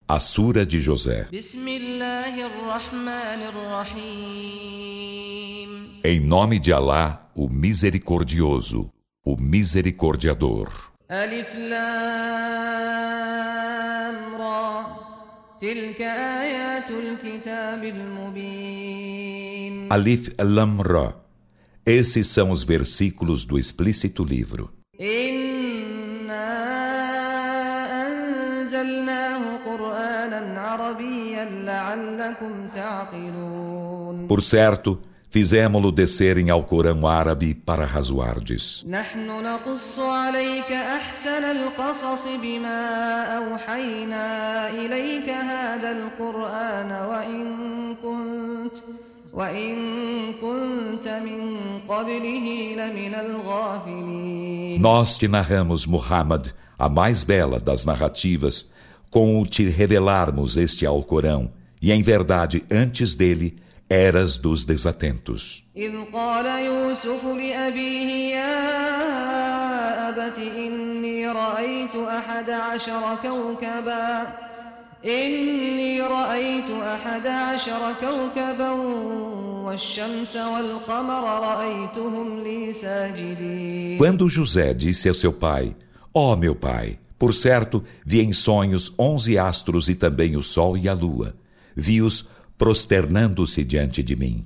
A Sura de José. Em nome de Alá, o Misericordioso, o Misericordiador. Alif Lam Ra. Tilka ayatul kitabil mubin. Alif Lam Ra. Esses são os versículos do explícito livro. Por certo, fizemo-lo descer em Alcorão árabe para razoardes. Nós te narramos, Muhammad, a mais bela das narrativas, com o te revelarmos este Alcorão, e em verdade, antes dele, eras dos desatentos. Quando José disse a seu pai: Ó meu pai, por certo, vi em sonhos 11 astros e também o sol e a lua. Vi-os prosternando-se diante de mim.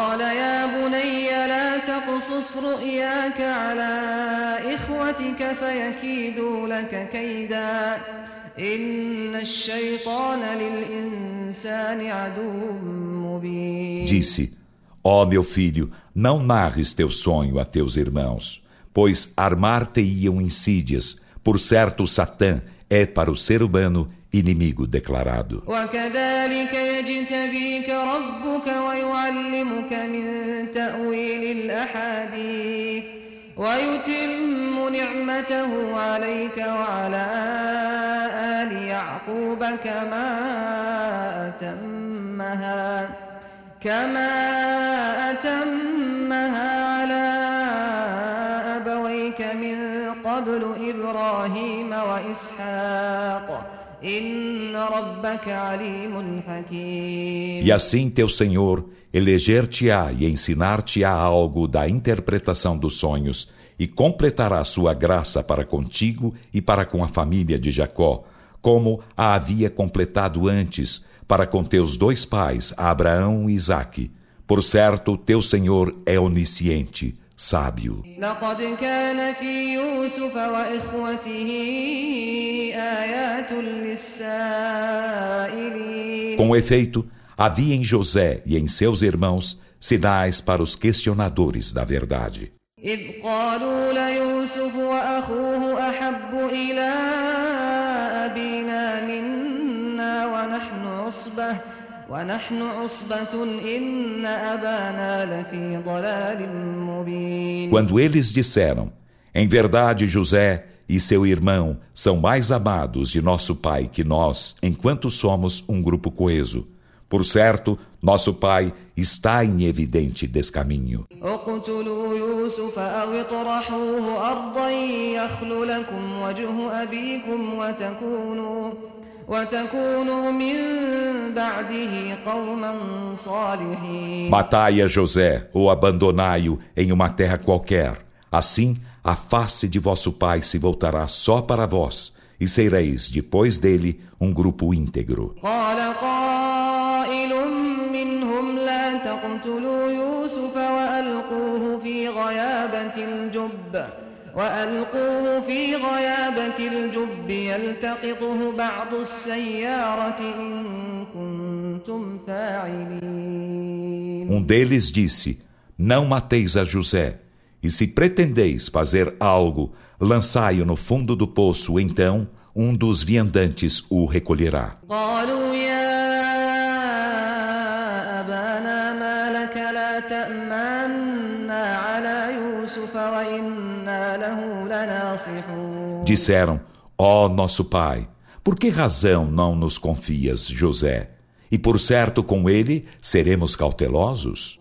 Disse: Ó meu filho, não narres teu sonho a teus irmãos, pois armar-te-iam insídias. Por certo, Satã é para o ser humano inimigo declarado. E assim teu Senhor eleger-te-á e ensinar-te-á algo da interpretação dos sonhos e completará sua graça para contigo e para com a família de Jacó, como a havia completado antes para com teus dois pais, Abraão e Isaque. Por certo, teu Senhor é onisciente, sábio. Com efeito, havia em José e em seus irmãos sinais para os questionadores da verdade. Quando eles disseram: Em verdade, José e seu irmão são mais amados de nosso pai que nós, enquanto somos um grupo coeso. Por certo, nosso pai está em evidente descaminho. Matai a José ou abandonai-o em uma terra qualquer. Assim, a face de vosso pai se voltará só para vós, e sereis, depois dele, um grupo íntegro. Um deles disse: Não mateis a José, e se pretendeis fazer algo, lançai-o no fundo do poço, então um dos viandantes o recolherá. Disseram: Ó nosso pai, por que razão não nos confias José? E por certo com ele seremos cautelosos.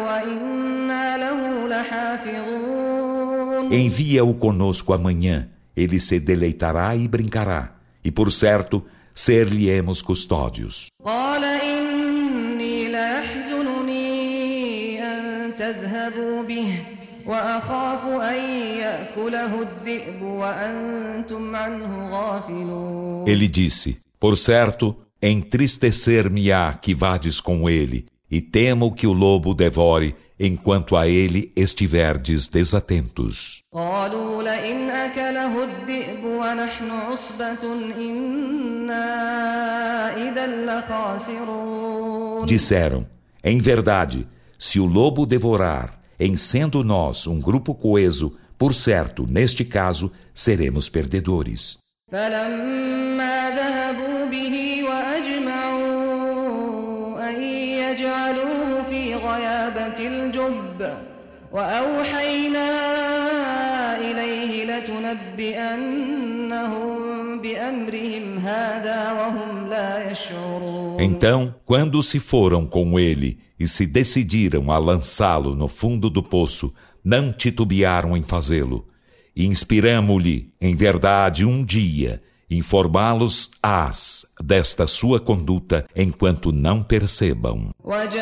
Envia-o conosco amanhã. ele se deleitará e brincará, e por certo, ser-lhe-emos custódios. قال إني ليحزنني أن تذهبوا به وأخاف أن يأكله الذئب وأنتم عنه غافلون. Ele disse, por certo, entristecer-me-á que vades com ele, e temo que o lobo devore, enquanto a ele estiverdes desatentos. قالوا لئن أكله الذئب ونحن عصبة إنا إذا لخاسرون. Disseram, em verdade, se o lobo devorar, em sendo nós um grupo coeso, por certo, neste caso, seremos perdedores. فلما ذهبوا به وأجمعوا أن يجعلوه في غيابة الجب وأوحينا إليه لتنبئنهم بأمرهم هذا وهم لا يشعرون. Então, quando se foram com ele e se decidiram a lançá-lo no fundo do poço, não titubearam em fazê-lo. E inspiramo-lhe, em verdade, um dia, informá-los-ás desta sua conduta, enquanto não percebam.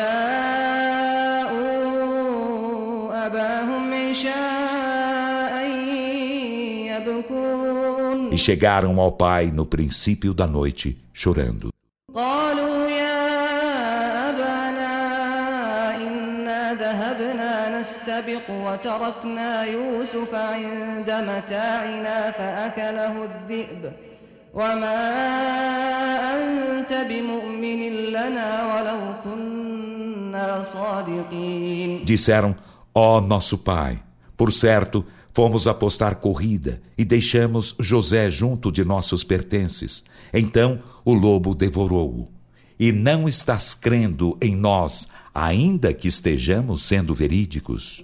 E chegaram ao pai no princípio da noite, chorando. نستبق وتركنا يوسف عند متاعنا فأكله الذئب وما أنت بمؤمن لنا ولو كنا صادقين. Disseram, ó nosso pai, por certo, fomos apostar corrida e deixamos José junto de nossos pertences. Então o lobo devorou-o. E não estás crendo em nós, ainda que estejamos sendo verídicos.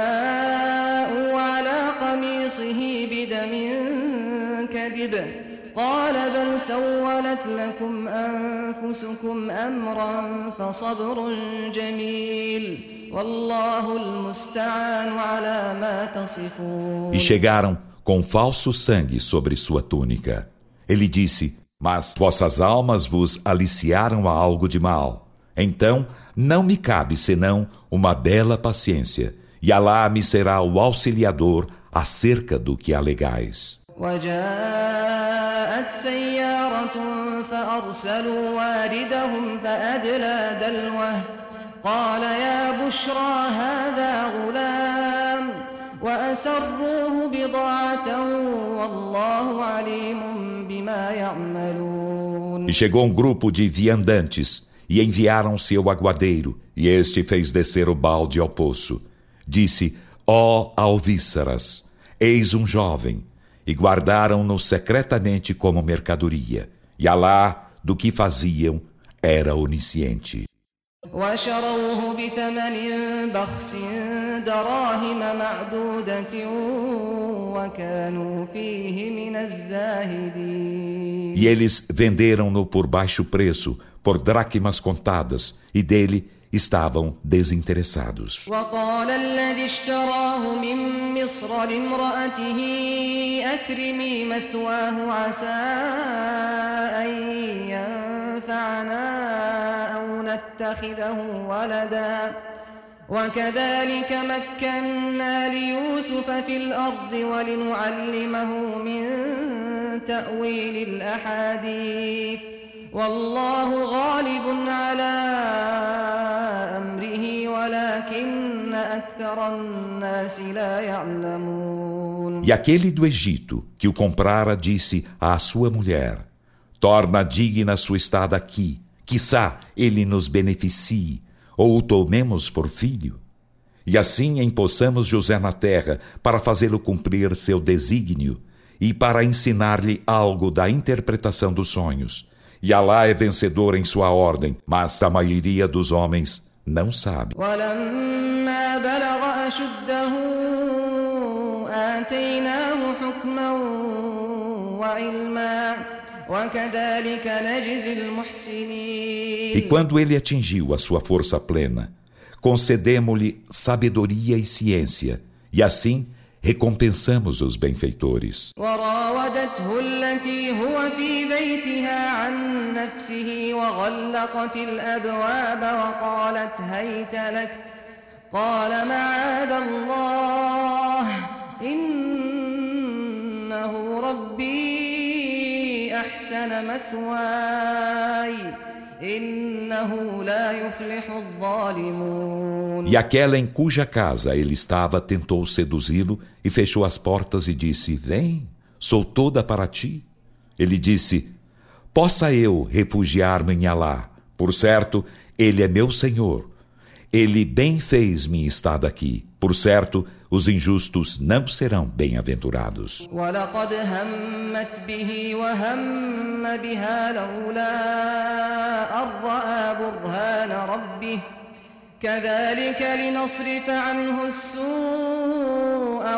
E chegaram com falso sangue sobre sua túnica. Ele disse, mas vossas almas vos aliciaram a algo de mal. Então, não me cabe senão uma bela paciência, e Alá me será o auxiliador acerca do que alegais. وجاءت سيارة فأرسلوا واردهم فأدلى دلوه قال يا بشرى هذا غلام وأسروه بضاعة والله عليم بما يعملون. E chegou um grupo de viandantes e enviaram seu aguadeiro, e este fez descer o balde ao poço. Disse, ó alvíceras, eis um jovem, e guardaram-no secretamente como mercadoria. E Alá, do que faziam, era onisciente. وشروه بثمن بخس دراهم معدودة وكانوا فيه من الزاهدين. E eles venderam-no por baixo preço, por dracmas contadas, e dele estavam desinteressados. وقال الذي اشتراه من مصر لامرأته أكرمي مثواه عسى أن ينفعنا أو نتخذه ولدا وكذلك مكنا ليوسف في الأرض ولنعلمه من تأويل الأحاديث والله غالب على أمره ولكن أكثر الناس لا يعلمون. E aquele do Egito, que o comprara, disse à sua mulher, torna digna sua estada aqui, quiçá ele nos beneficie, ou o tomemos por filho. E assim empossamos José na terra, para fazê-lo cumprir seu desígnio, e para ensinar-lhe algo da interpretação dos sonhos. E Alá é vencedor em sua ordem, mas a maioria dos homens não sabe. E quando ele atingiu a sua força plena, concedemo-lhe sabedoria e ciência, e assim recompensamos os benfeitores. وراودته التي هو في بيتها عن نفسه وغلقت الأبواب وقالت هيت لك قال معاذ الله إنه ربي أحسن مثواي إنه لا يفلح الظالمون. E aquela em cuja casa ele estava tentou seduzi-lo e fechou as portas e disse: Vem, sou toda para ti. Ele disse: Possa eu refugiar-me em Alá. Por certo, ele é meu Senhor. Ele bem fez minha estada aqui. Por certo, os injustos não serão bem-aventurados. ولقد همت به وهم بها لولا أن رأى برهان ربه كذلك لنصرف عنه السوء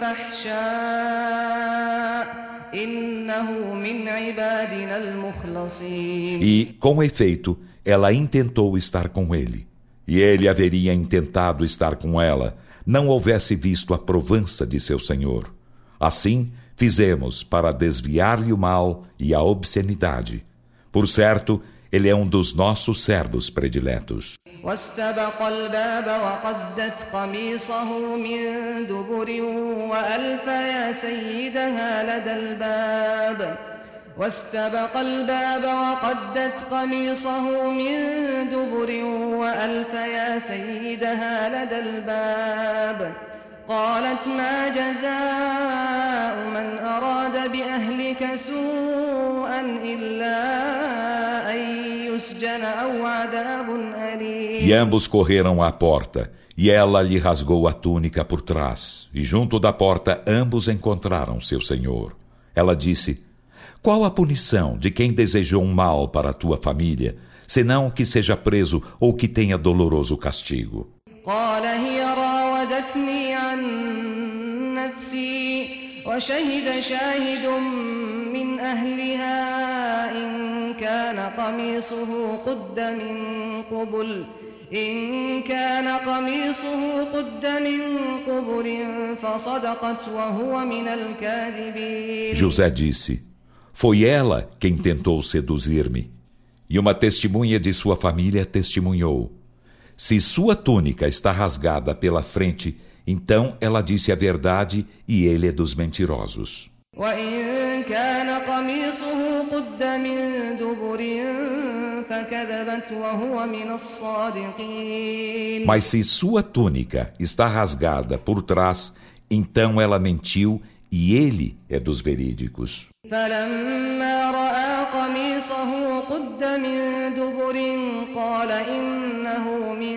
والفحشاء إنه من عبادنا المخلصين. E, com efeito, ela intentou estar com ele. E ele haveria intentado estar com ela, não houvesse visto a provança de seu Senhor. Assim, fizemos para desviar-lhe o mal e a obscenidade. Por certo, ele é um dos nossos servos prediletos. واستبق الباب وقدت قميصه من دبر وألف يا سيدها لدى الباب واستبق الباب وقدت قميصه من دبر وألف يا سيدها لدى الباب قالت ما جزاء من أراد بأهلك سوءا إلا أن يسجن أو عذاب أليم. E ambos correram à porta, e ela lhe rasgou a túnica por trás, e junto da porta ambos encontraram seu senhor. Ela disse: Qual a punição de quem desejou um mal para a tua família, senão que seja preso ou que tenha doloroso castigo? قال هي راودتني عن نفسي وشهد شاهد من أهلها إن كان قميصه قد من قبل فصدقت وهو من الكاذبين. José disse: Foi ela quem tentou seduzir-me, e uma testemunha de sua família testemunhou. Se sua túnica está rasgada pela frente, então ela disse a verdade e ele é dos mentirosos. وإن كان قميصه قد من دبر فكذبت وهو من الصادقين. Mas se sua túnica está rasgada por trás, então ela mentiu e ele é dos verídicos. فلما رأى قميصه قد من دبر قال إنه من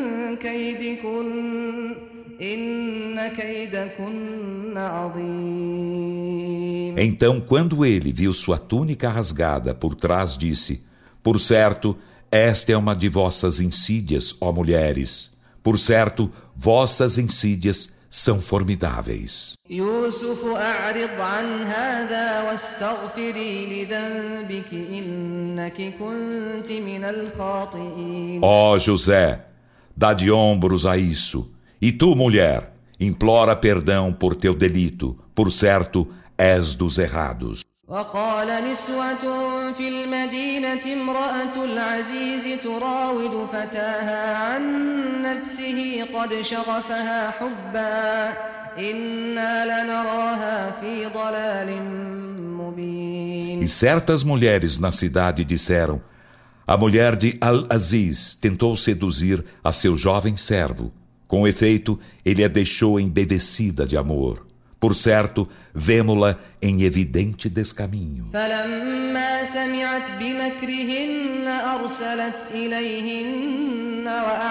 كيدكن إن كيدكن عظيم. Então, quando ele viu sua túnica rasgada por trás, disse: Por certo, esta é uma de vossas insídias, ó mulheres. Por certo, vossas insídias são formidáveis. يوسف أعرض عن هذا واستغفري لذنبك إنك كنت من الخاطئين. Ó José, dá de ombros a isso. E tu, mulher, implora perdão por teu delito. Por certo, és dos errados. وقال نسوة في المدينة امرأة العزيز تراود فتاها عن نفسه قد شغفها حبا إنا لنراها في ضلال مبين. E certas mulheres na cidade disseram: A mulher de Al-Aziz tentou seduzir a seu jovem servo. Com efeito, ele a deixou embevecida de amor. Por certo, vemo-la em evidente descaminho. فلما سمعت بمكرهن أرسلت إليهن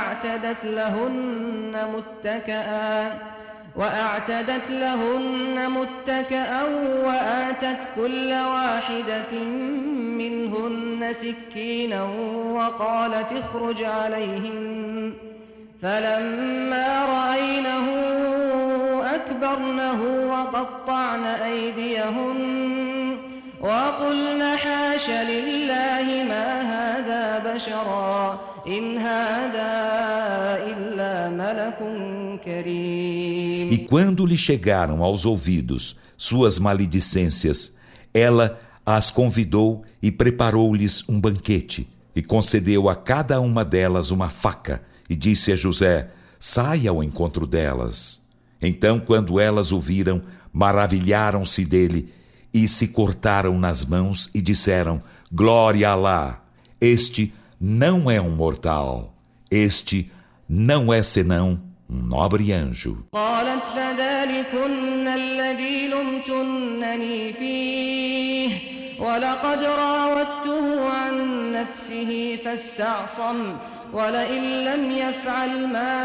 وأعتدت لهن متكئا وآتت كل واحدة منهن سكينا وقالت اخرج عليهن فلما رأينه أكبرنه وقطعن أيديهن وقلن حاش لله ما هذا بشرا إن هذا إلا ملك كريم. E quando lhe chegaram aos ouvidos suas maledicências, ela as convidou e preparou-lhes um banquete, e concedeu a cada uma delas uma faca, e disse a José: saia ao encontro delas. Então, quando elas o viram, maravilharam-se dele, e se cortaram nas mãos, e disseram: glória a Alá! Este não é um mortal, este não é senão um nobre anjo. قالت فذلكن الذي لمتنني فيه ولقد راودته عن نفسه فاستعصم ولئن لم يفعل ما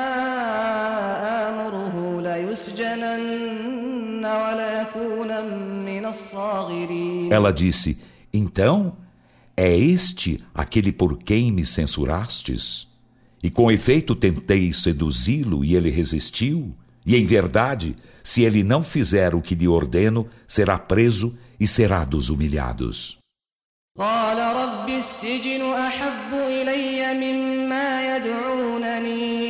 آمره ليسجنن وليكون من الصاغرين. Ela disse: então, é este aquele por quem me censurastes? E com efeito tentei seduzi-lo e ele resistiu? E em verdade, se ele não fizer o que lhe ordeno, será preso e será dos humilhados. قال رب السجن أحب إلي مما يدعونني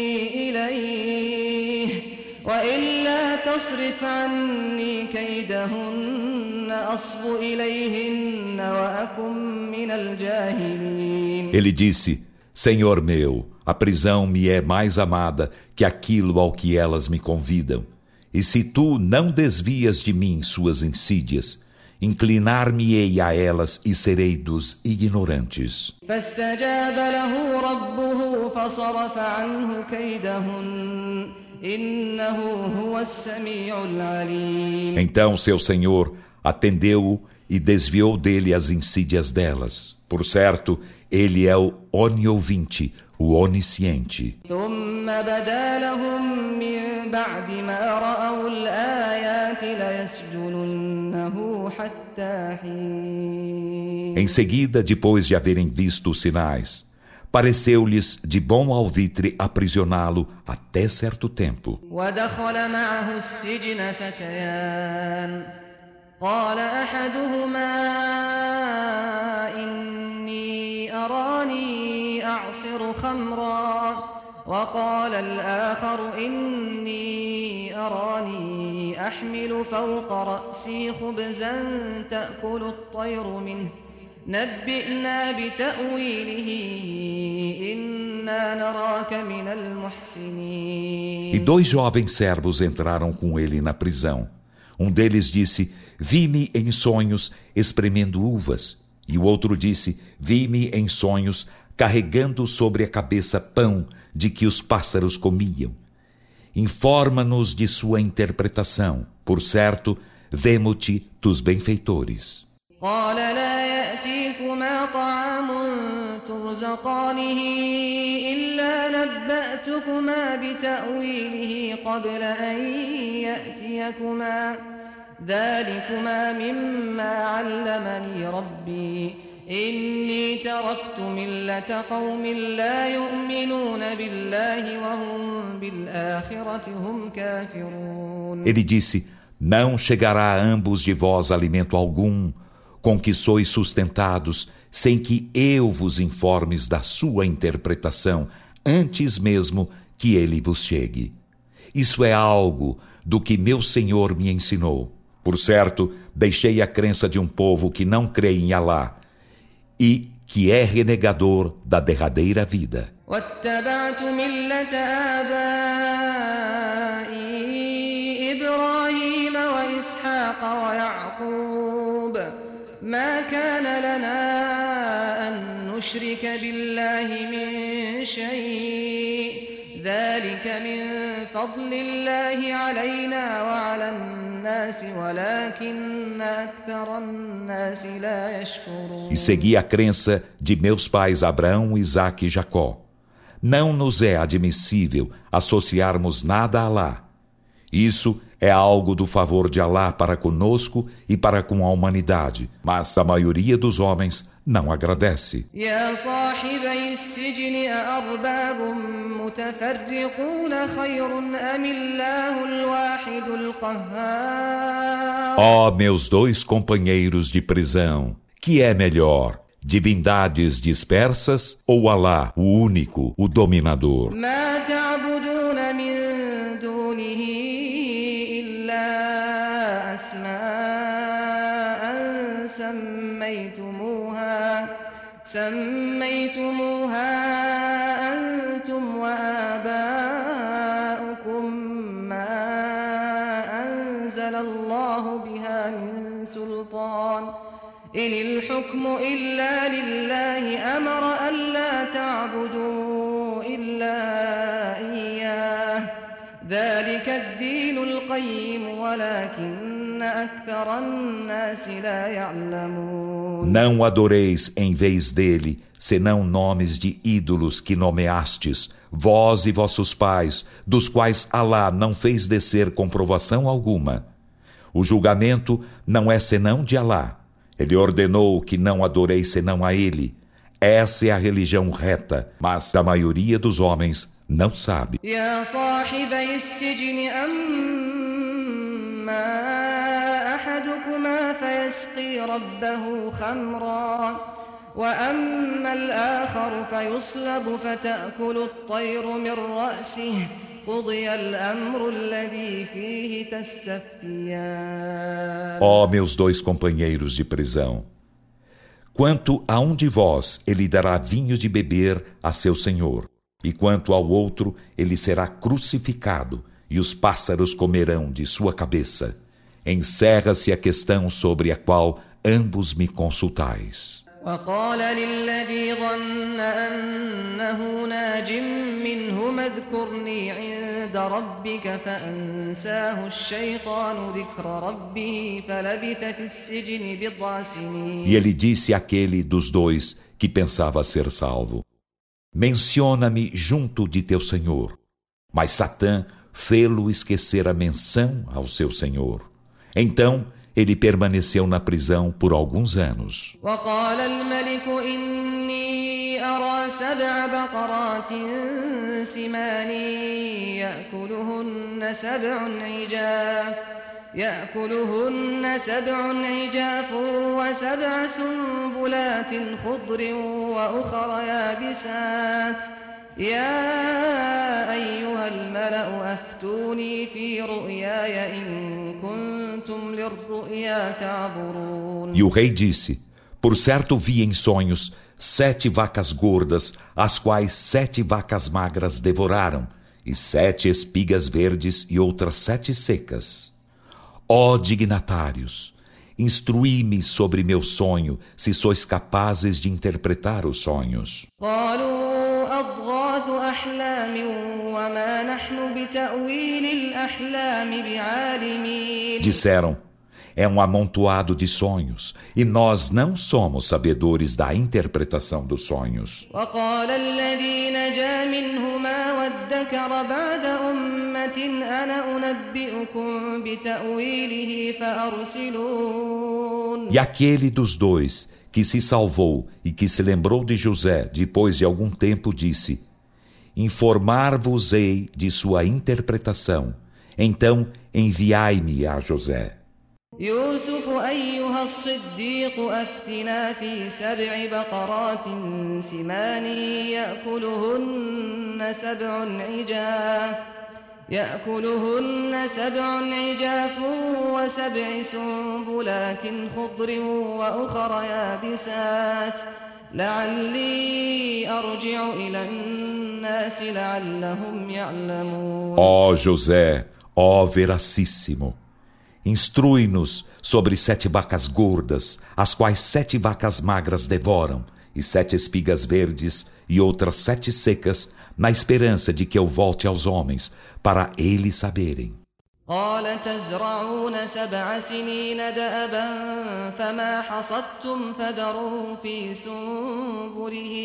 إليه وإلا تصرف عني كيدهن أصب إليهن وأكن من الجاهلين. Ele disse: Senhor meu, a prisão me é mais amada que aquilo ao que elas me convidam. E se tu não desvias de mim suas insídias, inclinar-me-ei a elas e serei dos ignorantes. فاستجاب له ربه فصرف عنه كيدهن إنه هو السميع العليم. Então seu Senhor atendeu-o e desviou dele as insídias delas. Por certo, ele é o oniovinte, o onisciente. ثم بدا لهم من بعد ما رأوا الآيات ليسجننه حتى حين. Em seguida, depois de haverem visto os sinais, pareceu-lhes de bom alvitre aprisioná-lo até certo tempo. ودخل معه السجن فتيان قال أحدهما إني أراني أعصر خمرا وقال الآخر إني أراني أحمل فوق رأسي خبزا تأكل الطير منه نبئنا بتأويله إنا نراك من المحسنين. E 2 jovens servos entraram com ele na prisão. Um deles disse: vi-me em sonhos espremendo uvas. E o outro disse: vi-me em sonhos carregando sobre a cabeça pão de que os pássaros comiam. Informa-nos de sua interpretação. Por certo, vemo-te dos benfeitores. قال لا يأتيكما طعام ترزقانه إلا نبأتكما بتأويله قبل أن يأتيكما ذلكما مما علمني ربي إني تركت ملة قوم لا يؤمنون بالله وهم بالآخرة هم كافرون. Ele disse: não chegará a ambos de vós alimento algum com que sois sustentados, sem que eu vos informes da sua interpretação, antes mesmo que ele vos chegue. Isso é algo do que meu Senhor me ensinou. Por certo, deixei a crença de um povo que não crê em Alá e que é renegador da derradeira vida. واتبعت ملة آبائي إبراهيم وإسحاق ويعقوب ما كان لنا أن نشرك بالله من شيء ذلك من فضل الله علينا وعلى الناس ولكن أكثر الناس لا يشكرون. E segui a crença de meus pais Abraão, Isaque e Jacó. Não nos é admissível associarmos nada a Alá. Isso é algo do favor de Alá para conosco e para com a humanidade, mas a maioria dos homens não agradece. يا صاحبي السجن أأرباب متفرقون خير أم الله الواحد القهار. Ó meus 2 companheiros de prisão, que é melhor, divindades dispersas ou Alá, o único, o dominador? ما تعبدون من دونه أسماء سميتموها أنتم وآباؤكم ما أنزل الله بها من سلطان إن الحكم إلا لله أمر ألا تعبدوا إلا إياه ذلك الدين القيم ولكن أكثر الناس لا يعلمون. Não adoreis em vez dele, senão nomes de ídolos que nomeastes, vós e vossos pais, dos quais Alá não fez descer comprovação alguma. O julgamento não é senão de Alá. Ele ordenou que não adoreis senão a ele. Essa é a religião reta, mas a maioria dos homens não sabe. يا صاحبي السجن أما أحدكما فيسقي ربه خمرا وأما الآخر فيصلب فتأكل الطير من رأسه قضي الأمر الذي فيه تستفتيان. Ó meus dois companheiros de prisão, quanto a um de vós ele dará vinho de beber a seu senhor, e quanto ao outro ele será crucificado, e os pássaros comerão de sua cabeça. Encerra-se a questão sobre a qual ambos me consultais. وقال للذي ظن أنه ناج منهما اذكرني عند ربك فأنساه الشيطان ذكر ربه فلبث في السجن بضع سنين. E ele disse àquele dos dois que pensava ser salvo: menciona-me junto de teu Senhor. Mas Satã fê-lo esquecer a menção ao seu Senhor. Então ele permaneceu na prisão por alguns anos. وقال الملك إني أرى 7 بقرات سمان يأكلهن 7 عجاف و7 سنبلات خضر وأخر يابسات يا أيها الملأ أفتوني في رؤياي إن كنتم للرؤيا تعبرون. E o rei disse: por certo vi em sonhos 7 vacas gordas, as quais 7 vacas magras devoraram, e 7 espigas verdes e outras 7 secas. Ó dignatários, instruí-me sobre meu sonho, se sois capazes de interpretar os sonhos. أضغاث أحلام وما نحن بتأويل الأحلام بعالمين. Disseram: é um amontoado de sonhos, e nós não somos sabedores da interpretação dos sonhos. وقال الذي نجا منهما وادكر بعد أمة أنا أنبئكم بتأويله فأرسلون. E aquele dos dois que se salvou e que se lembrou de José depois de algum tempo disse: informar-vos-ei de sua interpretação, então enviai-me a José. يوسف أيها الصديق أفتنا في 7 بقرات سمان يأكلهن 7 عجاف و7 سنبلات خضر وأخر يابسات لعلي أرجع إلى الناس لعلهم يعلمون. Ó José, ó Veracíssimo, instrui-nos sobre 7 vacas gordas, as quais 7 vacas magras devoram, e 7 espigas verdes e outras 7 secas, na esperança de que eu volte aos homens, para eles saberem. قال تزرعون 7 سنين دأبا فما حصدتم فذروه في سنبله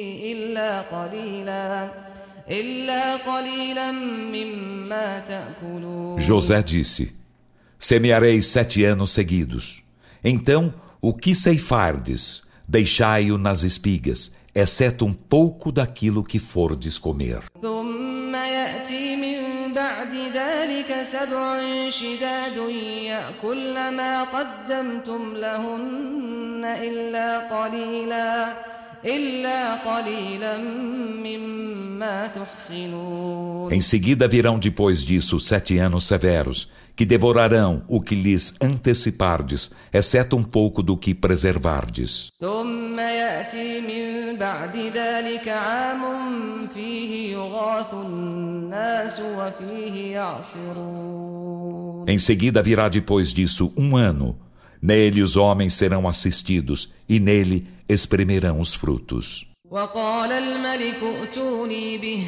إلا قليلا مما تأكلون. José disse: semeareis 7 anos seguidos. Então, o que ceifardes, deixai-o nas espigas, exceto um pouco daquilo que fordes comer. ثم يأتي من بعد ذلك 7 شداد يأكلن ما قدمتم لهن إلا قليلا مما تحصنون. Em seguida virão depois disso 7 anos severos, que devorarão o que lhes antecipardes, exceto um pouco do que preservardes. ثم يأتي من بعد ذلك عام فيه يغاث الناس وفيه يعصرون. Em seguida virá depois disso 1 ano. Nele os homens serão assistidos, e nele espremerão os frutos. وقال الملك ائتوني به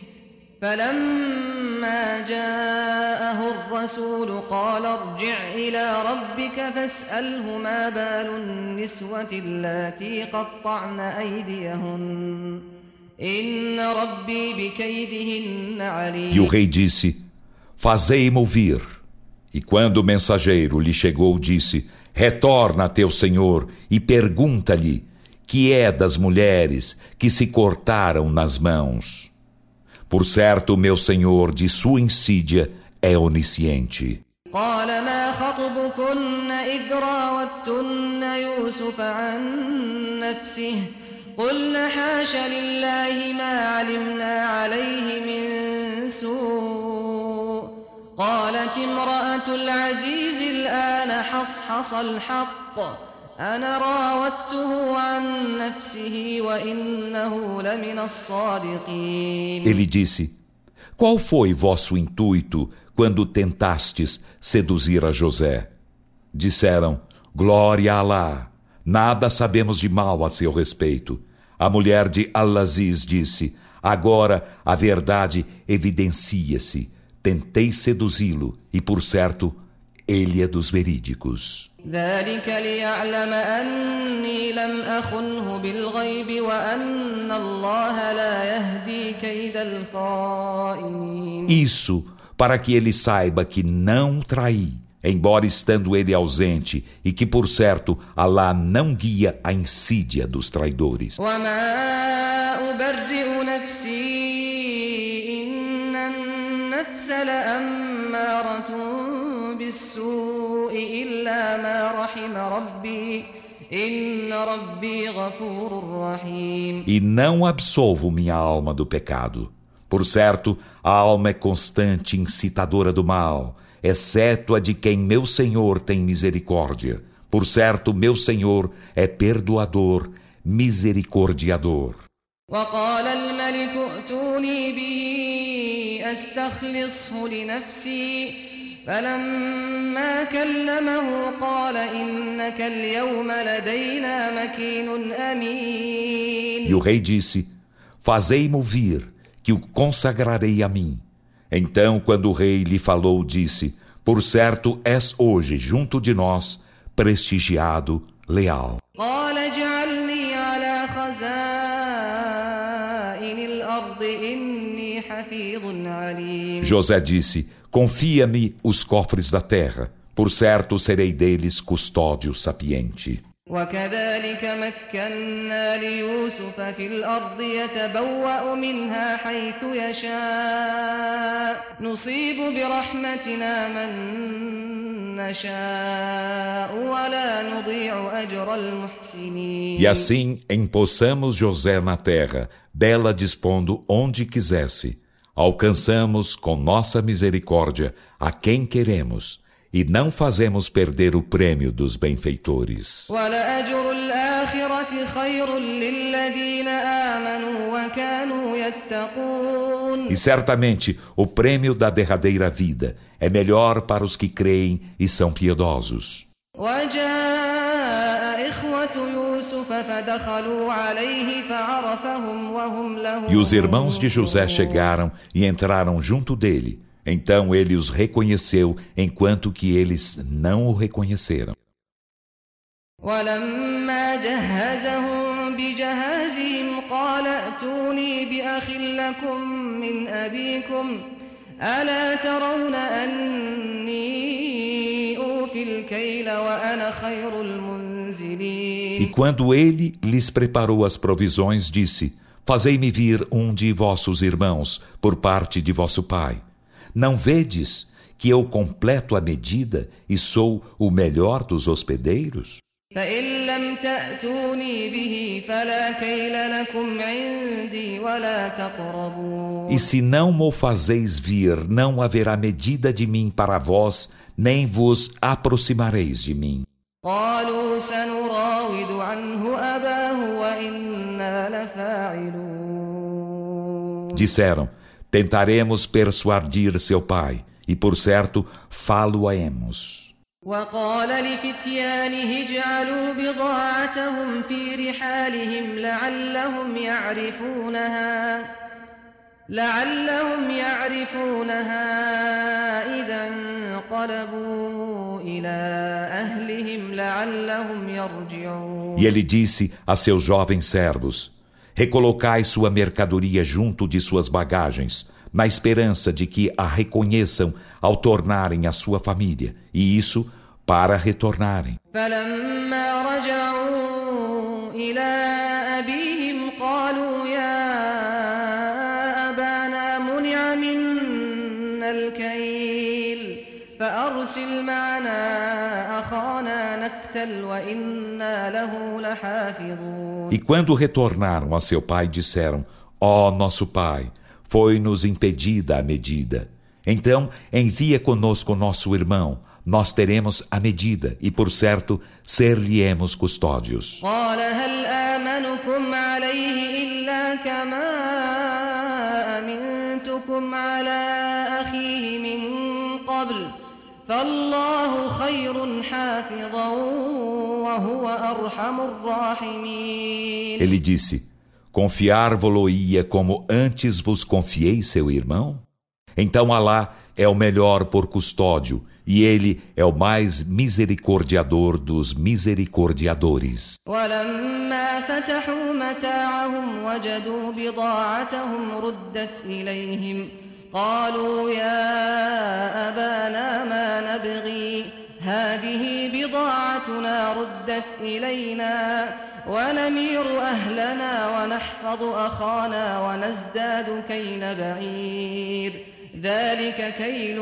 فلما جاءه الرسول قال ارجع إلى ربك فاسأله ما بال النسوة اللاتي قطعن أيديهن إن ربي بكيدهن عليم. E o rei disse: Fazei-mo vir. E quando o mensageiro lhe chegou, disse: Retorna a teu senhor e pergunta-lhe que é das mulheres que se cortaram nas mãos. Por certo, meu senhor, de sua insídia, é onisciente. قال ما خطبكن إذ راوتن يوسف عن نفسه قلنا حاش لله ما علمنا عليه من سوء قالت امرأة العزيز الآن حصحص الحق أنا راودته عن نفسه وإنه لمن الصادقين. Ele disse: Qual foi vosso intuito quando tentastes seduzir a José? Disseram: Glória a Alá, nada sabemos de mal a seu respeito. A mulher de Al-Aziz disse: Agora a verdade evidencia-se. Tentei seduzi-lo e, por certo, ele é dos verídicos. ذلك ليعلم أني لم أخنه بالغيب وأن الله لا يهدي كيد الخائنين. Isso para que ele saiba que não traí, embora estando ele ausente, e que, por certo, Alá não guia a insídia dos traidores. وما أبرئ نفسي إن النفس لأمارة بالسوء إلا ما رحم ربي إن ربي غفور رحيم. E não absolvo minha alma do pecado. Por certo, a alma é constante incitadora do mal, exceto a de quem meu Senhor tem misericórdia. Por certo, meu Senhor é perdoador, misericordiador. وقال الملك ائتوني به أستخلصه لنفسي فلما كلمه قال إنك اليوم لدينا مكين أمين. E o rei disse: Fazei-mo vir, que o consagrarei a mim. Então, quando o rei lhe falou, disse: Por certo, és hoje junto de nós, prestigiado, leal. قال اجعلني على خزائن الأرض إني حفيظ عليم. José disse: Confia-me os cofres da terra, por certo serei deles custódio sapiente. وكذلك مكنا ليوسف في الأرض يتبوأ منها حيث يشاء نصيب برحمتنا من نشاء ولا نضيع أجر المحسنين. E assim empossamos José na terra, dela dispondo onde quisesse. Alcançamos com nossa misericórdia a quem queremos, e não fazemos perder o prêmio dos benfeitores. وَلَأَجْرُ الْآخِرَةِ خَيْرٌ لِلَّذِينَ آمَنُوا وَكَانُوا يَتَّقُونَ. E certamente o prêmio da derradeira vida é melhor para os que creem e são piedosos. وَجَاءَ إِخْوَةُ يُوسُفَ فَدَخَلُوا عَلَيْهِ فَعَرَفَهُمْ وَهُمْ لَهُ. E os irmãos de José chegaram e entraram junto dele. Então ele os reconheceu, enquanto que eles não o reconheceram. وَلَمَّا جَهَّزَهُم بِجَهَازِهِمْ قَالَ ائْتُونِي بِأَخٍ لَّكُم مِّنْ أَبِيكُمْ أَلَا تَرَوْنَ أَنِّي أُوفِي الْكَيْلَ وَأَنَا خَيْرُ الْمُنزِلِينَ. E quando ele lhes preparou as provisões, disse: Fazei-me vir um de vossos irmãos, por parte de vosso pai. Não vedes que eu completo a medida e sou o melhor dos hospedeiros? فإن لم تأتوني به فلا كيل لكم عندي ولا تقربون. E se não mo fazeis vir, não haverá medida de mim para vós, nem vos aproximareis de mim. قالوا سنراود عنه أباه وإنا لفاعلون. Disseram, tentaremos persuadir seu pai, e por certo, falo-aemos. وقال لفتيانه اجعلوا بضاعتهم في رحالهم لعلهم يعرفونها إذا انقلبوا إلى أهلهم لعلهم يرجعون. E ele disse a seus jovens servos, recolocai sua mercadoria junto de suas bagagens, na esperança de que a reconheçam ao tornarem a sua família, e isso para retornarem. فلما رجعوا إلى أبيهم قالوا يا أبانا منع منا الكيل فأرسل معنا أخانا نكتل وإنا له لحافظون. E quando retornaram a seu pai, disseram, ó nosso pai, foi-nos impedida a medida. Então, envia conosco nosso irmão, nós teremos a medida, e por certo, ser-lhe-emos custódios. قال هل آمنكم عليه إلا كما أمنتكم على أخيه من قبل فالله خير حافظا وهو أرحم الراحمين. Ele disse, confiar-vos-lo-ia como antes vos confiei seu irmão? Então Alá é o melhor por custódio, e ele é o mais misericordiador dos misericordiadores. ولما فتحوا متاعهم وجدوا بضاعتهم ردت إليهم قالوا يا أبانا ما نبغي هذه بضاعتنا ردت إلينا ونمير أهلنا ونحفظ أخانا ونزداد كيل بعير ذلك كيل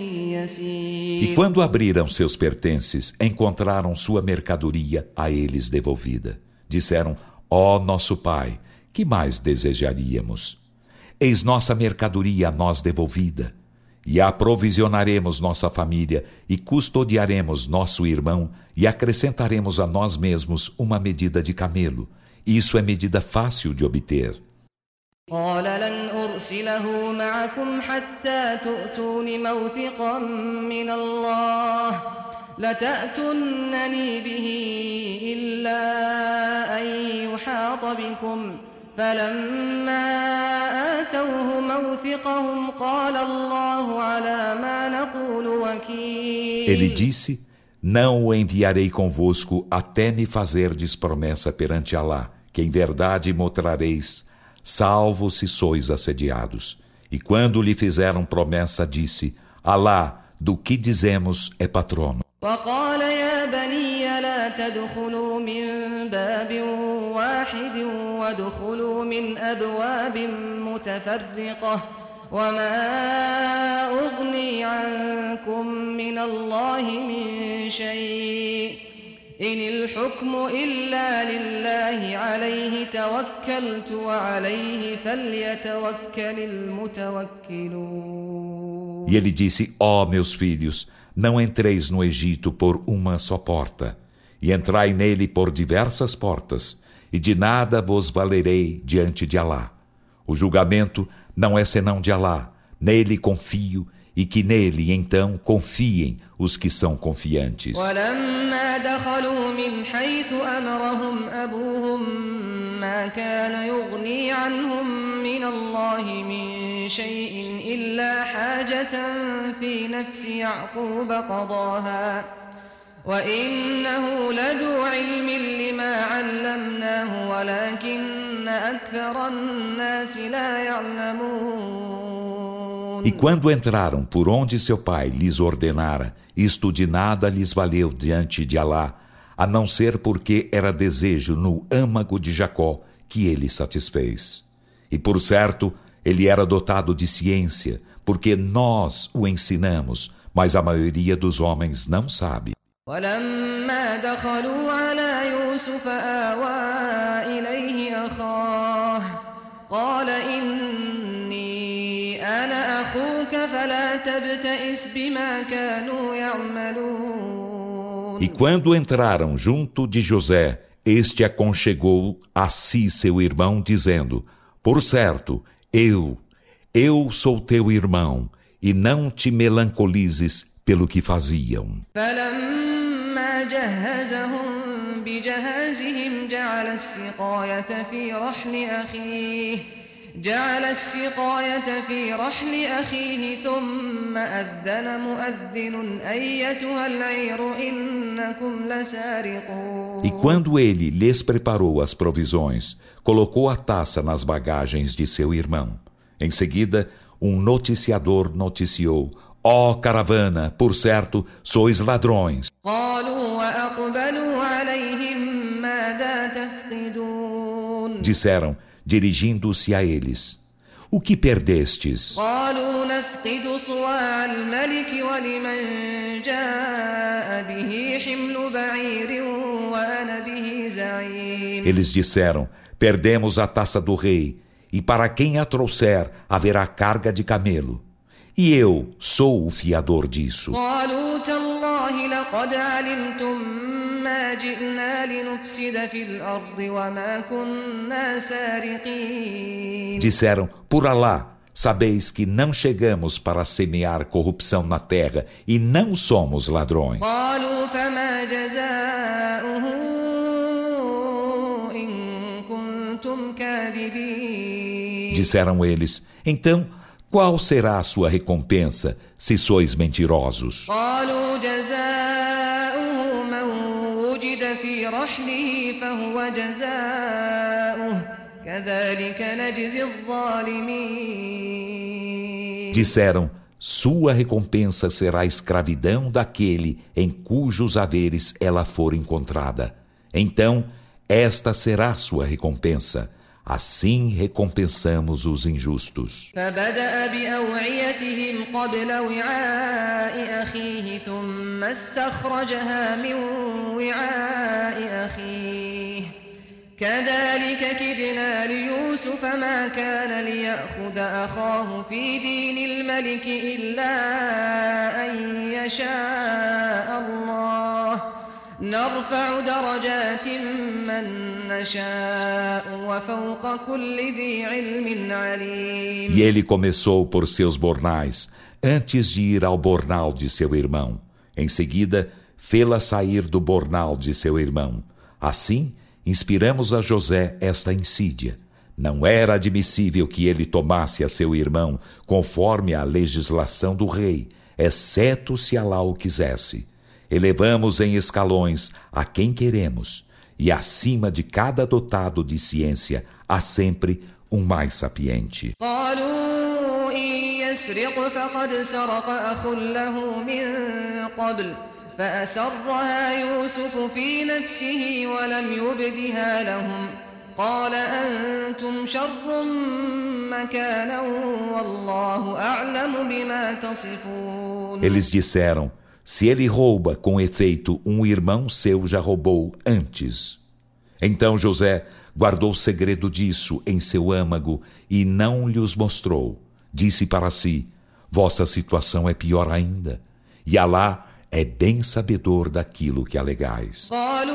يسير. E quando abriram seus pertences, encontraram sua mercadoria a eles devolvida. Disseram, ó nosso pai, que mais desejaríamos? Eis nossa mercadoria a nós devolvida. E aprovisionaremos nossa família e custodiaremos nosso irmão e acrescentaremos a nós mesmos uma medida de camelo. Isso é medida fácil de obter. قال لن أرسله معكم حتى تؤتون موثقا من الله لتأتونني به إلا أن يحاط بكم فلما آتوه موثقهم قال الله على ما نقول وكيل. Ele disse, não o enviarei convosco até me fazerdes promessa perante Alá, que em verdade mostrareis, salvo se sois assediados. E quando lhe fizeram promessa, disse, Alá, do que dizemos, é patrono. وقال يا بني لا تدخلوا من باب واحد وادخلوا من أبواب متفرقة وما أغني عنكم من الله من شيء إن الحكم إلا لله عليه توكلت وعليه فليتوكل المتوكلون. E ele disse, ó meus filhos, não entreis no Egito por uma só porta, e entrai nele por diversas portas, e de nada vos valerei diante de Alá. O julgamento não é senão de Alá, nele confio, e que nele então confiem os que são confiantes. ولما دخلوا من حيث أمرهم أبوهم ما كان يغني عنهم من الله من شيء إلا حاجة في نفس يعقوب قضاها وإنه لذو علم لما علمناه ولكن أكثر الناس لا يعلمون. E quando entraram por onde seu pai lhes ordenara, isto de nada lhes valeu diante de Alá, a não ser porque era desejo no âmago de Jacó que ele satisfez. E por certo, ele era dotado de ciência, porque nós o ensinamos, mas a maioria dos homens não sabe. ولما دخلوا على يوسف آوى إليه أخاه قال إني أنا أخوك فلا تبتئس بما كانوا يعملون. E quando entraram junto de José, este aconchegou a si seu irmão, dizendo: Por certo, eu sou teu irmão, e não te melancolizes pelo que faziam. فلما جهزهم بجهازهم جعل السقاية في رحل أخيه ثم أذن مؤذن أيتها العير إنكم لسارقون. E quando ele lhes preparou as provisões, colocou a taça nas bagagens de seu irmão. Em seguida, um noticiador noticiou: Ó caravana, por certo, sois ladrões. Disseram, dirigindo-se a eles: O que perdestes? Eles disseram: Perdemos a taça do rei, e para quem a trouxer haverá carga de camelo. E eu sou o fiador disso. Disseram: Por Alá, sabeis que não chegamos para semear corrupção na terra e não somos ladrões. Disseram eles: Então, qual será a sua recompensa se sois mentirosos? Disseram: Sua recompensa será a escravidão daquele em cujos haveres ela for encontrada. Então, esta será sua recompensa. Assim recompensamos os injustos. فبدأ بأوعيتهم قبل وعاء أخيه ثم استخرجها من وعاء أخيه كذلك كدنا ليوسف ما كان ليأخذ أخاه في دين الملك إلا أن يشاء الله نرفع درجات من نشاء وفوق كل ذي علم عليم. E ele começou por seus bornais, antes de ir ao bornal de seu irmão. Em seguida, fê-la sair do bornal de seu irmão. Assim, inspiramos a José esta insídia. Não era admissível que ele tomasse a seu irmão conforme a legislação do rei, exceto se Alá o quisesse. Elevamos em escalões a quem queremos, e acima de cada dotado de ciência há sempre um mais sapiente. Eles disseram: Se ele rouba, com efeito, um irmão seu já roubou antes. Então José guardou segredo disso em seu âmago e não lhes mostrou. Disse para si: Vossa situação é pior ainda, e Alá é bem sabedor daquilo que alegais.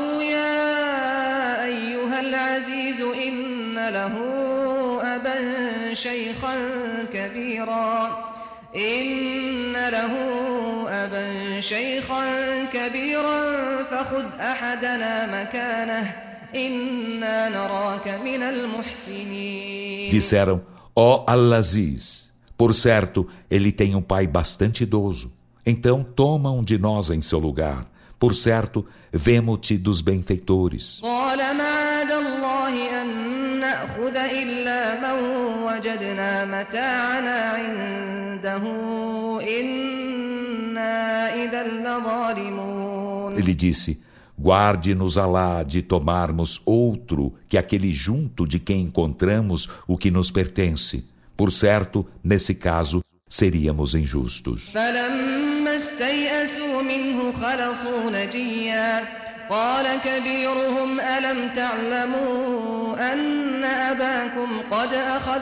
إن له أبا شيخا كبيرا فخذ أحدنا مكانه إنا نراك من المحسنين. Disseram: Ó Al-Aziz, por certo, ele tem um pai bastante idoso. Então toma um de nós em seu lugar. Por certo, vemo-te dos benfeitores. قال معاذ الله أن نأخذ إلا من وجدنا متاعنا عنده إنا إذا لظالمون. Ele disse: Guarde-nos Alá de tomarmos outro que aquele junto de quem encontramos o que nos pertence. Por certo, nesse caso, seríamos injustos. فلما فلما استيئسوا منه خلصوا نجيا قال كبيرهم ألم تعلموا أن أباكم قد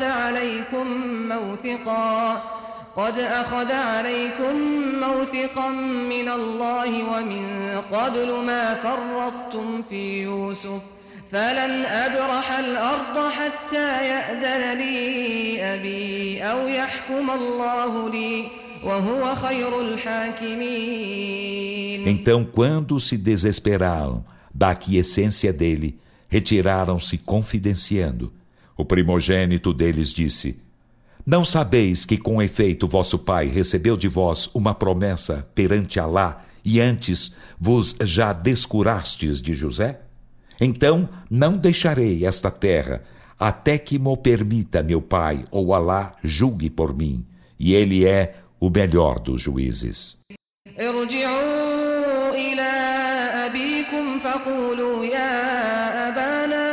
أخذ عليكم موثقا من الله ومن قبل ما فرطتم في يوسف فلن أبرح الأرض حتى يأذن لي أبي أو يحكم الله لي وهو خير الحاكمين. Então, quando se desesperaram da aquiescência dele, retiraram-se confidenciando. O primogênito deles disse: Não sabeis que com efeito vosso pai recebeu de vós uma promessa perante Alá e antes vos já descurastes de José? Então não deixarei esta terra até que mo permita meu pai ou Alá julgue por mim, e ele é o melhor dos juízes. ارجعوا إلى أبيكم فقولوا يا أبانا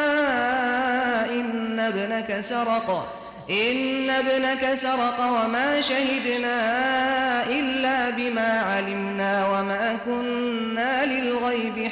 إن ابنك سرق وما شهدنا إلا بما علمنا وما كنا للغيب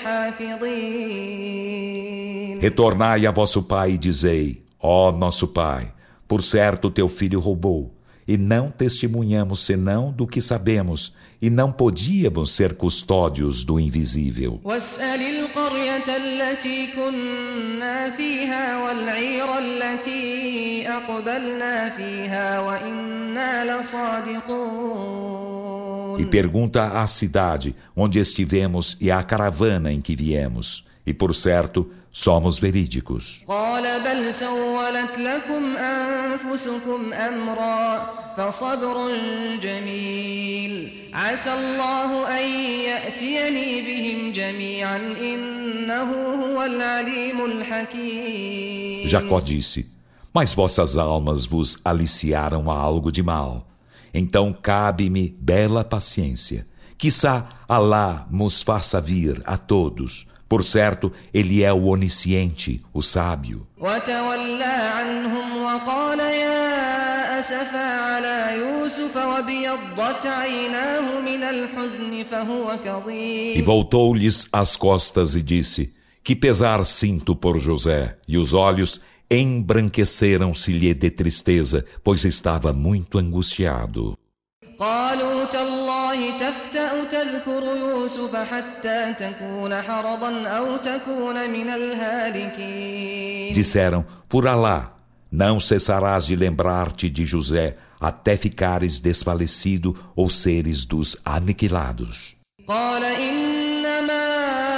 حافظين. Retornai a vosso pai e dizei: Ó nosso pai, por certo teu filho roubou, e não testemunhamos senão do que sabemos, e não podíamos ser custódios do invisível. واسأل القرية التي كنا فيها والعير التي أقبلنا فيها وإنا لصادقون. E pergunta à cidade onde estivemos e à caravana em que viemos, e por certo somos verídicos. قال بل سولت لكم أنفسكم أمرا فصبر جميل عسى الله أن يأتيني بهم جميعا إنه هو العليم الحكيم. Jacó disse: Mas vossas almas vos aliciaram a algo de mal. Então cabe-me bela paciência. Quiçá Alá nos faça vir a todos. Por certo, ele é o onisciente, o sábio. وتولى عنهم وقال يا أسفا على يوسف وابيضت عيناه من الحزن فهو كظيم. E voltou-lhes as costas e disse: Que pesar sinto por José. E os olhos embranqueceram-se-lhe de tristeza, pois estava muito angustiado. قالوا تالله تفتأ تذكر يوسف حتى تكون حرضا أو تكون من الهالكين. Disseram: Por Alá, não cessarás de lembrar-te de José até ficares desfalecido ou seres dos aniquilados. قال إنما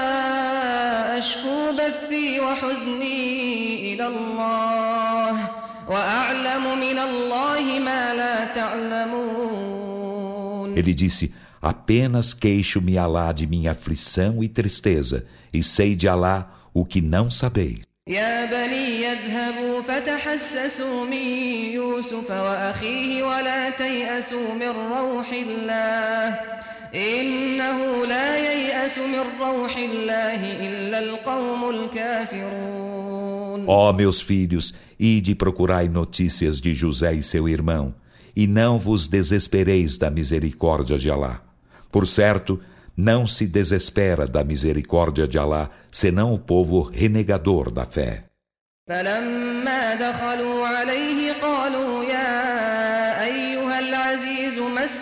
أشكو بثي وحزني إلى الله وأعلم من الله ما لا تعلمون. Ele disse: Apenas queixo-me a Alá de minha aflição e tristeza, e sei de Alá o que não sabeis. يا بني يذهبوا فتحسسوا من يوسف وأخيه ولا تيأسوا من روح الله إنه لا ييأس من روح الله إلا القوم الكافرون. Ó meus filhos, ide procurai notícias de José e seu irmão, e não vos desespereis da misericórdia de Alá. Por certo, não se desespera da misericórdia de Alá, senão o povo renegador da fé. فلما دخلوا عليه قالوا يا أيها العزيز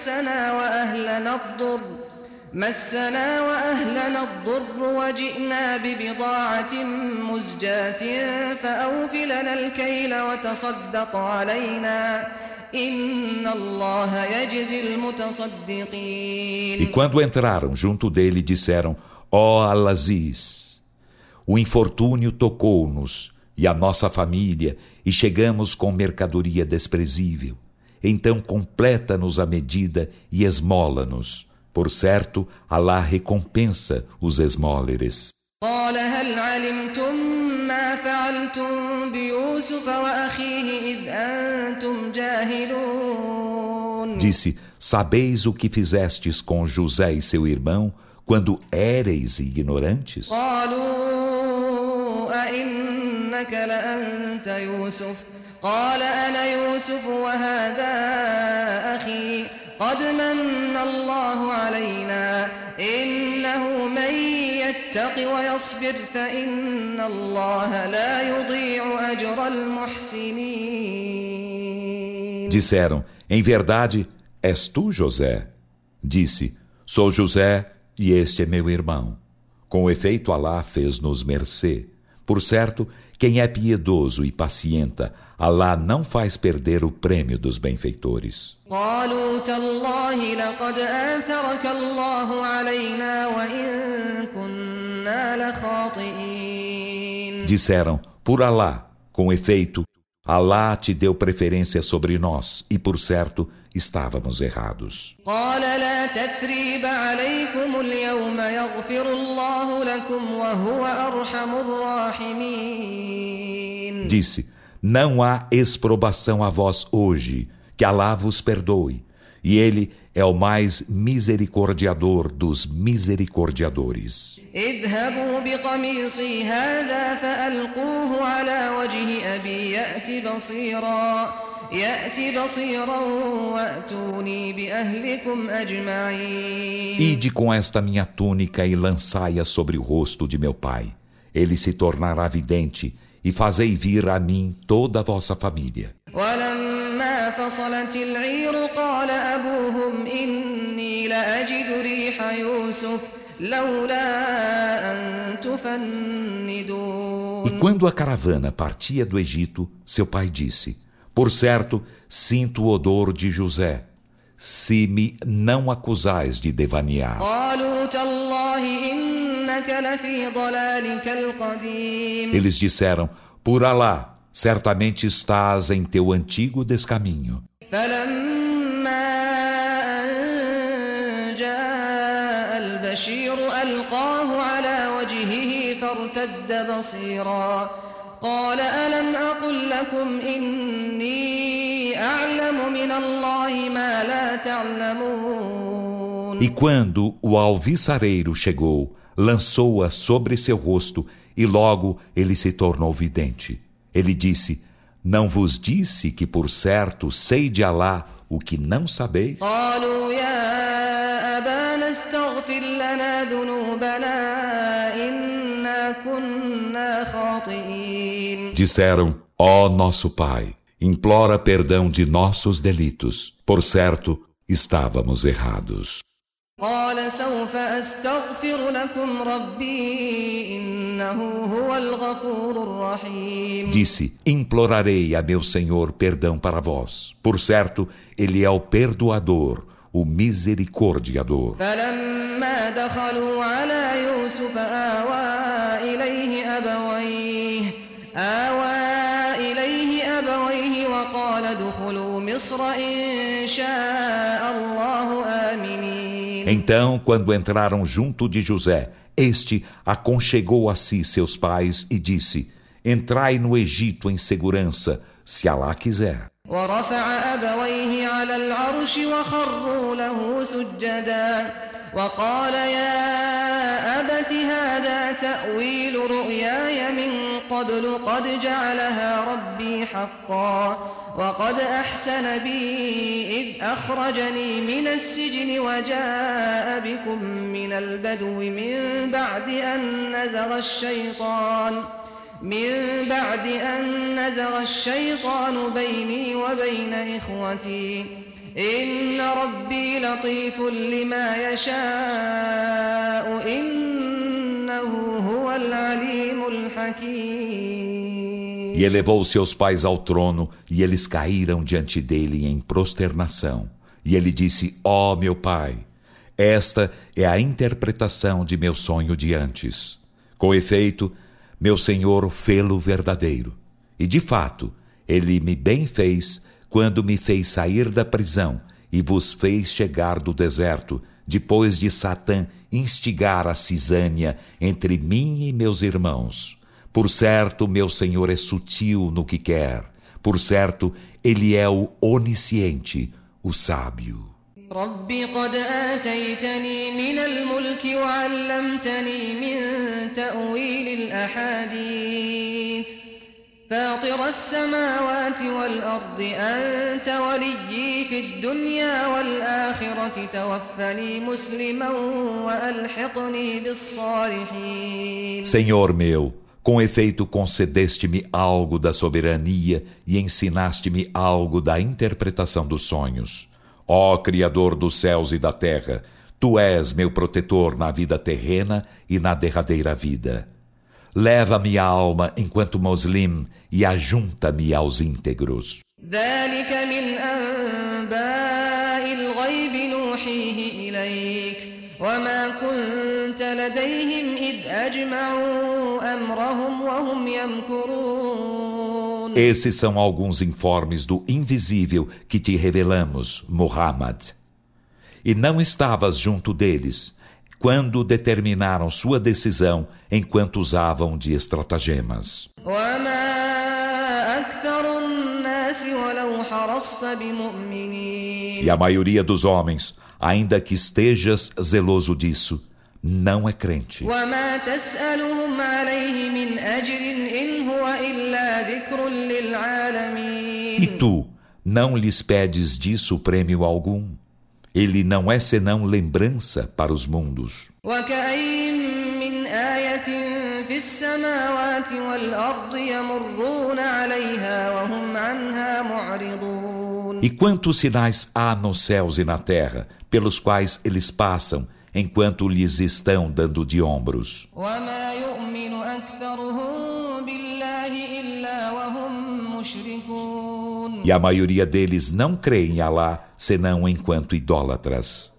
مسنا وأهلنا الضر وجئنا ببضاعة مزجاة فأوف لنا الكيل وتصدق علينا إن الله يجزي المتصدقين. E quando entraram junto dele, disseram: Ó Al-Aziz, o infortúnio tocou-nos e a nossa família, e chegamos com mercadoria desprezível. Então completa-nos a medida e esmola-nos. Por certo, Alá recompensa os esmóleres. قال هل علمتم ما فعلتم بيوسف وأخيه إذ أنتم جاهلون. Disse: Sabeis o que fizestes com José e seu irmão quando éreis ignorantes? قالوا أئنك لأنت يوسف قال أنا يوسف وهذا أخي قد من الله علينا إنه من يتق ويصبر فإن الله لا يضيع أجر المحسنين. Disseram: Em verdade, és tu, José? Disse: Sou José e este é meu irmão. Com efeito, Alá fez-nos mercê. Por certo, quem é piedoso e pacienta, Alá não faz perder o prêmio dos benfeitores. قالوا تالله لقد آثرك الله علينا وإن كنا لخاطئين. Disseram: Por Alá, com efeito, Alá te deu preferência sobre nós, e por certo, estávamos errados. قال لا تثريب عليكم اليوم يغفر الله لكم وهو أرحم الراحمين. Disse: Não há exprobação a vós hoje, que Alá vos perdoe, e Ele é o mais misericordiador dos misericordiadores. اذهبوا بقميصي هذا فألقوه على وجه أبي يأتي بصيرا وأتوني بأهلكم أجمعين. Ide com esta minha túnica e lançai-a sobre o rosto de meu pai. Ele se tornará vidente, e fazei vir a mim toda a vossa família. ولما فصلت العير قال أبوهم إني لأجد ريح يوسف لولا أن تفندون. E quando a caravana partia do Egito, seu pai disse: Por certo, sinto o odor de José, se me não acusais de devanear. قالوا تالله إنك لفي ضلالك القديم. Eles disseram: Por Alá, certamente estás em teu antigo descaminho. فلما أن جاء البشير ألقاه على وجهه فارتد بصيرا قال ألم أقل لكم إني أعلم من الله ما لا تعلمون. E quando o alviçareiro chegou, lançou-a sobre seu rosto, e logo ele se tornou vidente. Ele disse: Não vos disse que por certo sei de Alá o que não sabeis? قالوا يا أبانا استغفر لنا ذنوبنا إنا كنا خاطئين. Disseram: Ó nosso pai, implora perdão de nossos delitos. Por certo, estávamos errados. قال سوف أستغفر لكم ربي إنه هو الغفور الرحيم. Disse: Implorarei a meu Senhor perdão para vós. Por certo, Ele é o perdoador, o misericordiador. فلما دخلوا على يوسف آوى إليه أبويه وقال ادخلوا مصر إن شاء الله آمنين. Então, quando entraram junto de José, este aconchegou a si seus pais e disse: Entrai no Egito em segurança, se Alá quiser. ورفع أبويه على العرش وخروا له سجدا وقال يا أبت هذا تأويل رؤياي من قبل قد جعلها ربي حقا وقد أحسن بي إذ أخرجني من السجن وجاء بكم من البدو من بعد أن نزغ الشيطان بيني وبين إخوتي إن ربي لطيف لما يشاء إنه هو العليم الحكيم. E elevou seus pais ao trono, e eles caíram diante dele em prosternação. E ele disse: Ó meu pai, esta é a interpretação de meu sonho de antes. Com efeito, meu Senhor fê-lo verdadeiro. E de fato, ele me bem fez quando me fez sair da prisão e vos fez chegar do deserto, depois de Satã instigar a cisânia entre mim e meus irmãos. Por certo, meu Senhor é sutil no que quer. Por certo, Ele é o onisciente, o sábio. رب قد آتيتني من الملك وعلمتني من تأويل الأحاديث فاطر السماوات والأرض أنت وليي في الدنيا والآخرة توفني مسلما وألحقني بالصالحين. Senhor meu, com efeito concedeste-me algo da soberania e ensinaste-me algo da interpretação dos sonhos. Ó Criador dos céus e da terra, Tu és meu protetor na vida terrena e na derradeira vida. Leva minha alma enquanto muslim e ajunta-me aos íntegros. ذلك من أنباء الغيب نوحيه إليك وما كنت لديهم إذ أجمعوا أمرهم وهم يمكرون. Esses são alguns informes do invisível que te revelamos, Muhammad. E não estavas junto deles quando determinaram sua decisão enquanto usavam de estratagemas. E a maioria dos homens, ainda que estejas zeloso disso, não é crente. E tu não lhes pedes disso prêmio algum. Ele não é senão lembrança para os mundos. E quantos sinais há nos céus e na terra, pelos quais eles passam, enquanto lhes estão dando de ombros. E a maioria deles não crê em Alá, senão enquanto idólatras.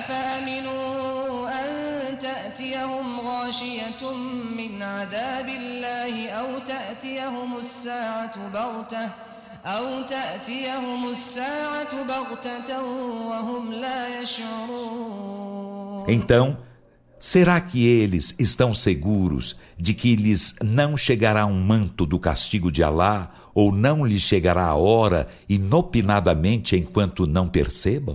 Então, será que eles estão seguros de que lhes não chegará um manto do castigo de Alá, ou não lhes chegará a hora inopinadamente enquanto não percebam?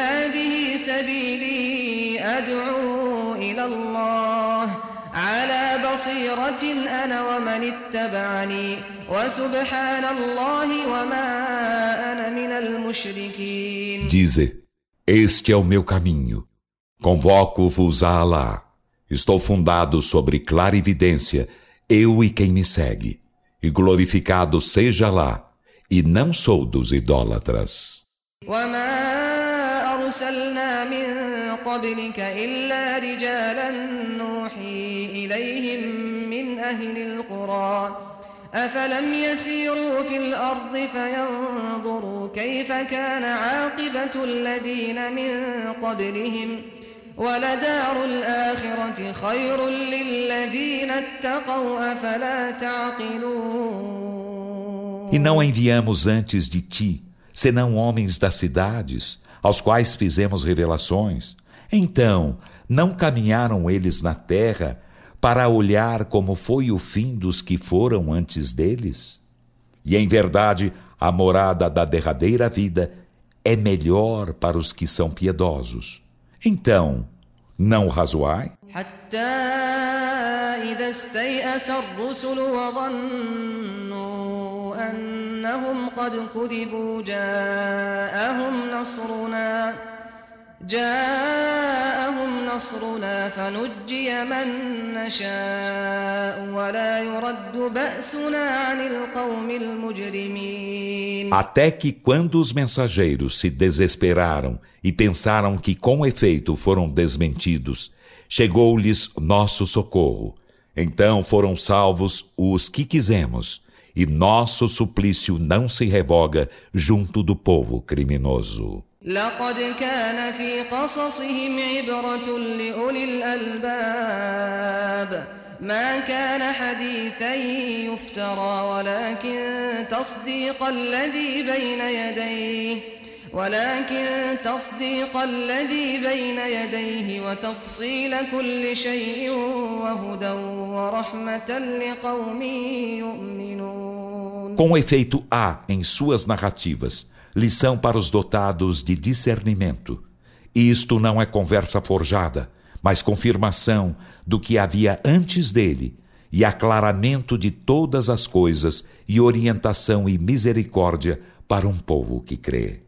Dize, este é o meu caminho. Convoco-vos a Alá. Estou fundado sobre clarividência, eu e quem me segue. E glorificado seja Alá, e não sou dos idólatras. أفلم يسيروا في الأرض فينظروا كيف كان عاقبة الذين من قبلهم ولدار الآخرة خير للذين اتقوا أفلا تعقلون. E não enviamos antes de ti, senão homens das cidades, aos quais fizemos revelações. Então, não caminharam eles na terra para olhar como foi o fim dos que foram antes deles? E em verdade, a morada da derradeira vida é melhor para os que são piedosos. Então, não razoai? جاءهم نصرنا فنجي من نشاء ولا يرد بأسنا عن القوم المجرمين. Até que quando os mensageiros se desesperaram e pensaram que com efeito foram desmentidos, chegou-lhes nosso socorro. Então foram salvos os que quisemos, e nosso suplício não se revoga junto do povo criminoso. لقد كان في قصصهم عبرة لأولي الألباب ما كان حديثا يفترى ولكن تصديق الذي بين يديه وتفصيل كل شيء وهدى ورحمة لقوم يؤمنون. Com efeito, há em suas narrativas lição para os dotados de discernimento. Isto não é conversa forjada, mas confirmação do que havia antes dele, e aclaramento de todas as coisas, e orientação e misericórdia para um povo que crê.